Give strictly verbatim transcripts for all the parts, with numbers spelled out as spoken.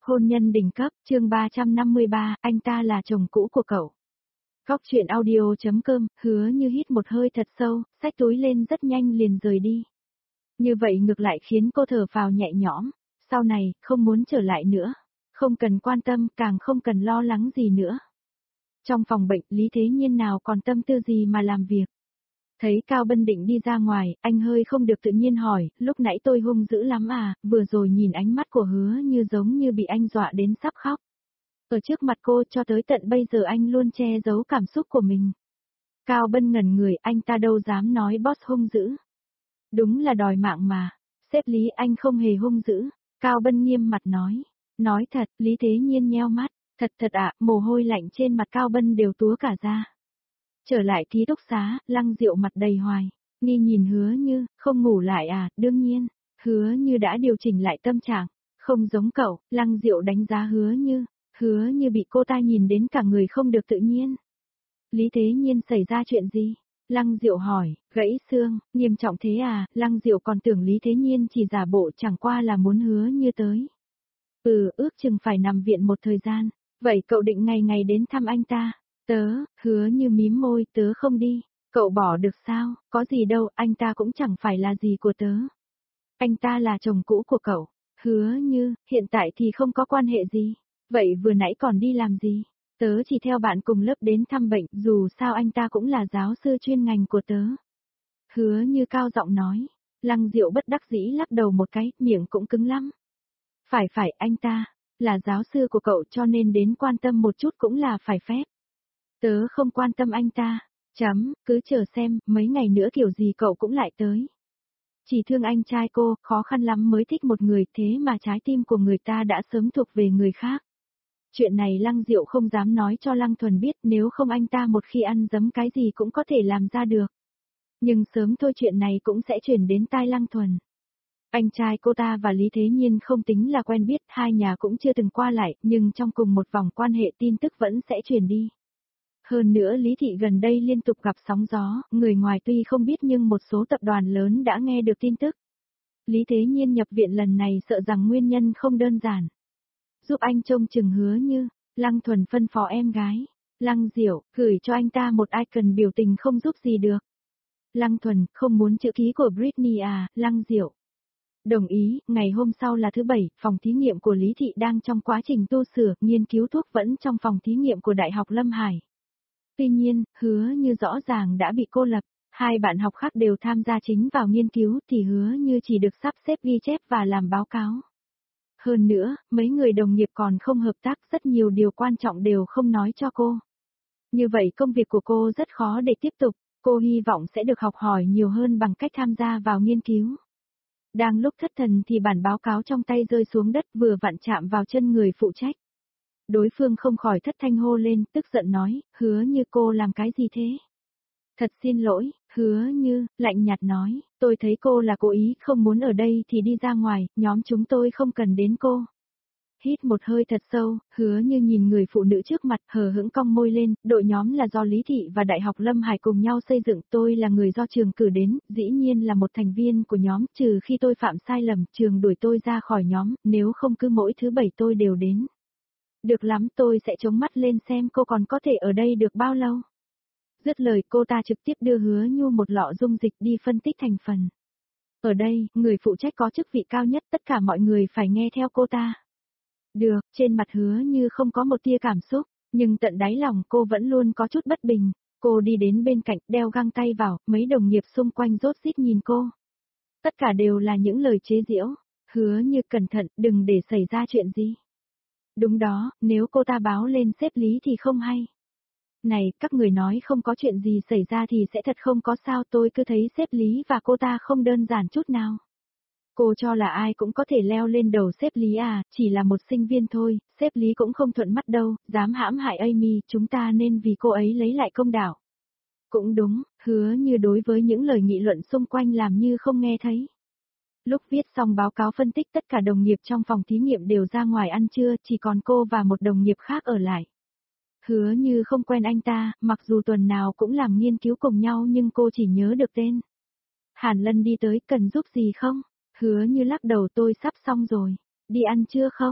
Hôn nhân đỉnh cấp, chương ba trăm năm mươi ba, anh ta là chồng cũ của cậu. Góc chuyện audio.com, Hứa Như hít một hơi thật sâu, xách túi lên rất nhanh liền rời đi. Như vậy ngược lại khiến cô thở phào nhẹ nhõm, sau này, không muốn trở lại nữa. Không cần quan tâm, càng không cần lo lắng gì nữa. Trong phòng bệnh, Lý Thế Nhiên nào còn tâm tư gì mà làm việc. Thấy Cao Bân định đi ra ngoài, anh hơi không được tự nhiên hỏi, lúc nãy tôi hung dữ lắm à, vừa rồi nhìn ánh mắt của Hứa Như giống như bị anh dọa đến sắp khóc. Ở trước mặt cô cho tới tận bây giờ anh luôn che giấu cảm xúc của mình. Cao Bân ngẩn người, anh ta đâu dám nói boss hung dữ. Đúng là đòi mạng mà, sếp Lý anh không hề hung dữ, Cao Bân nghiêm mặt nói. Nói thật, Lý Thế Nhiên nheo mắt, thật thật ạ, mồ hôi lạnh trên mặt Cao Bân đều túa cả ra. Trở lại ký túc xá, Lăng Diệu mặt đầy hoài, nghi nhìn Hứa Như, không ngủ lại à, đương nhiên, Hứa Như đã điều chỉnh lại tâm trạng, không giống cậu, Lăng Diệu đánh giá Hứa Như, Hứa Như bị cô ta nhìn đến cả người không được tự nhiên. Lý Thế Nhiên xảy ra chuyện gì? Lăng Diệu hỏi, gãy xương, nghiêm trọng thế à, Lăng Diệu còn tưởng Lý Thế Nhiên chỉ giả bộ chẳng qua là muốn Hứa Như tới. Ừ, ước chừng phải nằm viện một thời gian, vậy cậu định ngày ngày đến thăm anh ta? Tớ, Hứa Như mím môi, tớ không đi, cậu bỏ được sao, có gì đâu, anh ta cũng chẳng phải là gì của tớ. Anh ta là chồng cũ của cậu, Hứa Như, hiện tại thì không có quan hệ gì, vậy vừa nãy còn đi làm gì? Tớ chỉ theo bạn cùng lớp đến thăm bệnh, dù sao anh ta cũng là giáo sư chuyên ngành của tớ. Hứa Như cao giọng nói, Lăng Diệu bất đắc dĩ lắc đầu một cái, miệng cũng cứng lắm. Phải phải, anh ta, là giáo sư của cậu cho nên đến quan tâm một chút cũng là phải phép. Tớ không quan tâm anh ta, chấm, cứ chờ xem, mấy ngày nữa kiểu gì cậu cũng lại tới. Chỉ thương anh trai cô, khó khăn lắm mới thích một người thế mà trái tim của người ta đã sớm thuộc về người khác. Chuyện này Lăng Diệu không dám nói cho Lăng Thuần biết, nếu không anh ta một khi ăn dấm cái gì cũng có thể làm ra được. Nhưng sớm thôi chuyện này cũng sẽ chuyển đến tai Lăng Thuần. Anh trai cô ta và Lý Thế Nhiên không tính là quen biết, hai nhà cũng chưa từng qua lại, nhưng trong cùng một vòng quan hệ tin tức vẫn sẽ truyền đi. Hơn nữa Lý Thị gần đây liên tục gặp sóng gió, người ngoài tuy không biết nhưng một số tập đoàn lớn đã nghe được tin tức. Lý Thế Nhiên nhập viện lần này sợ rằng nguyên nhân không đơn giản. Giúp anh trông chừng Hứa Như, Lăng Thuần phân phó em gái. Lăng Diệu, gửi cho anh ta một icon biểu tình không giúp gì được. Lăng Thuần, không muốn chữ ký của Britney à, Lăng Diệu. Đồng ý, ngày hôm sau là thứ bảy, phòng thí nghiệm của Lý Thị đang trong quá trình tu sửa, nghiên cứu thuốc vẫn trong phòng thí nghiệm của Đại học Lâm Hải. Tuy nhiên, Hứa Như rõ ràng đã bị cô lập, hai bạn học khác đều tham gia chính vào nghiên cứu thì Hứa Như chỉ được sắp xếp ghi chép và làm báo cáo. Hơn nữa, mấy người đồng nghiệp còn không hợp tác, rất nhiều điều quan trọng đều không nói cho cô. Như vậy công việc của cô rất khó để tiếp tục, cô hy vọng sẽ được học hỏi nhiều hơn bằng cách tham gia vào nghiên cứu. Đang lúc thất thần thì bản báo cáo trong tay rơi xuống đất vừa vặn chạm vào chân người phụ trách. Đối phương không khỏi thất thanh hô lên, tức giận nói, Hứa Như cô làm cái gì thế? Thật xin lỗi, Hứa Như, lạnh nhạt nói, tôi thấy cô là cố ý, không muốn ở đây thì đi ra ngoài, nhóm chúng tôi không cần đến cô. Hít một hơi thật sâu, Hứa Như nhìn người phụ nữ trước mặt, hờ hững cong môi lên, đội nhóm là do Lý Thị và Đại học Lâm Hải cùng nhau xây dựng, tôi là người do trường cử đến, dĩ nhiên là một thành viên của nhóm, trừ khi tôi phạm sai lầm, trường đuổi tôi ra khỏi nhóm, nếu không cứ mỗi thứ bảy tôi đều đến. Được lắm, tôi sẽ chống mắt lên xem cô còn có thể ở đây được bao lâu. Dứt lời cô ta trực tiếp đưa Hứa Như một lọ dung dịch đi phân tích thành phần. Ở đây, người phụ trách có chức vị cao nhất, tất cả mọi người phải nghe theo cô ta. Được, trên mặt Hứa Như không có một tia cảm xúc, nhưng tận đáy lòng cô vẫn luôn có chút bất bình. Cô đi đến bên cạnh, đeo găng tay vào, mấy đồng nghiệp xung quanh rốt rít nhìn cô. Tất cả đều là những lời chế giễu. Hứa Như cẩn thận, đừng để xảy ra chuyện gì. Đúng đó, nếu cô ta báo lên sếp Lý thì không hay. Này, các người nói không có chuyện gì xảy ra thì sẽ thật không có sao, tôi cứ thấy sếp Lý và cô ta không đơn giản chút nào. Cô cho là ai cũng có thể leo lên đầu sếp Lý à, chỉ là một sinh viên thôi, sếp Lý cũng không thuận mắt đâu, dám hãm hại Amy, chúng ta nên vì cô ấy lấy lại công đạo. Cũng đúng, Hứa Như đối với những lời nghị luận xung quanh làm như không nghe thấy. Lúc viết xong báo cáo phân tích tất cả đồng nghiệp trong phòng thí nghiệm đều ra ngoài ăn trưa, chỉ còn cô và một đồng nghiệp khác ở lại. Hứa Như không quen anh ta, mặc dù tuần nào cũng làm nghiên cứu cùng nhau nhưng cô chỉ nhớ được tên. Hàn Lân đi tới, cần giúp gì không? Hứa Như lắc đầu, tôi sắp xong rồi. Đi ăn trưa không?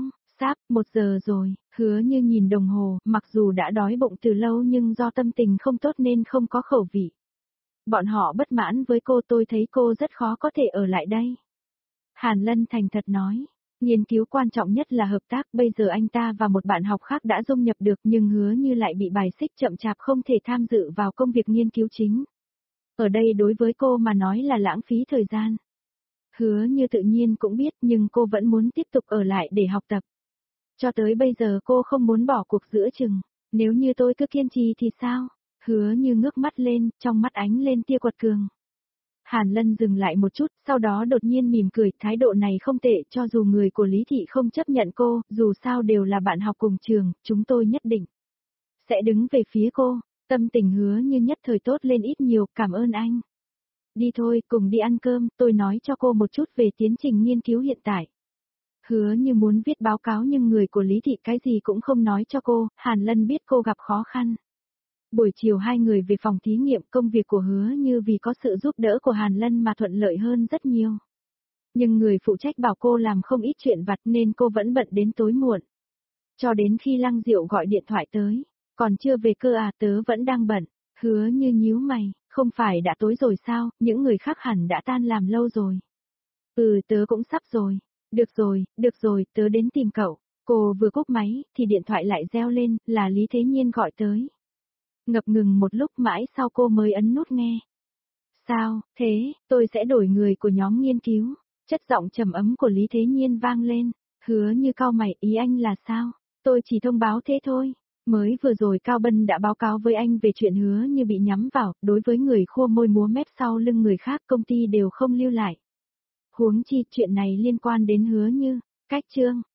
sáp, một giờ rồi, Hứa Như nhìn đồng hồ, mặc dù đã đói bụng từ lâu nhưng do tâm tình không tốt nên không có khẩu vị. Bọn họ bất mãn với cô, tôi thấy cô rất khó có thể ở lại đây. Hàn Lân thành thật nói, nghiên cứu quan trọng nhất là hợp tác, bây giờ anh ta và một bạn học khác đã dung nhập được nhưng Hứa Như lại bị bài xích chậm chạp không thể tham dự vào công việc nghiên cứu chính. Ở đây đối với cô mà nói là lãng phí thời gian. Hứa Như tự nhiên cũng biết nhưng cô vẫn muốn tiếp tục ở lại để học tập. Cho tới bây giờ cô không muốn bỏ cuộc giữa chừng, nếu như tôi cứ kiên trì thì sao? Hứa Như ngước mắt lên, trong mắt ánh lên tia quật cường. Hàn Lân dừng lại một chút, sau đó đột nhiên mỉm cười, thái độ này không tệ, cho dù người của Lý Thị không chấp nhận cô, dù sao đều là bạn học cùng trường, chúng tôi nhất định sẽ đứng về phía cô. Tâm tình Hứa Như nhất thời tốt lên ít nhiều, cảm ơn anh. Đi thôi, cùng đi ăn cơm, tôi nói cho cô một chút về tiến trình nghiên cứu hiện tại. Hứa Như muốn viết báo cáo nhưng người của Lý Thị cái gì cũng không nói cho cô, Hàn Lân biết cô gặp khó khăn. Buổi chiều hai người về phòng thí nghiệm, công việc của Hứa Như vì có sự giúp đỡ của Hàn Lân mà thuận lợi hơn rất nhiều. Nhưng người phụ trách bảo cô làm không ít chuyện vặt nên cô vẫn bận đến tối muộn. Cho đến khi Lăng Diệu gọi điện thoại tới, còn chưa về cơ à, tớ vẫn đang bận. Hứa Như nhíu mày, không phải đã tối rồi sao, những người khác hẳn đã tan làm lâu rồi. Ừ, tớ cũng sắp rồi. Được rồi, được rồi, tớ đến tìm cậu. Cô vừa cúp máy, thì điện thoại lại reo lên, là Lý Thế Nhiên gọi tới. Ngập ngừng một lúc mãi sau cô mới ấn nút nghe. Sao, thế, tôi sẽ đổi người của nhóm nghiên cứu. Chất giọng trầm ấm của Lý Thế Nhiên vang lên. Hứa Như cau mày, ý anh là sao? Tôi chỉ thông báo thế thôi. Mới vừa rồi Cao Bân đã báo cáo với anh về chuyện Hứa Như bị nhắm vào, đối với người khua môi múa mép sau lưng người khác công ty đều không lưu lại. Huống chi chuyện này liên quan đến Hứa Như. Cách chương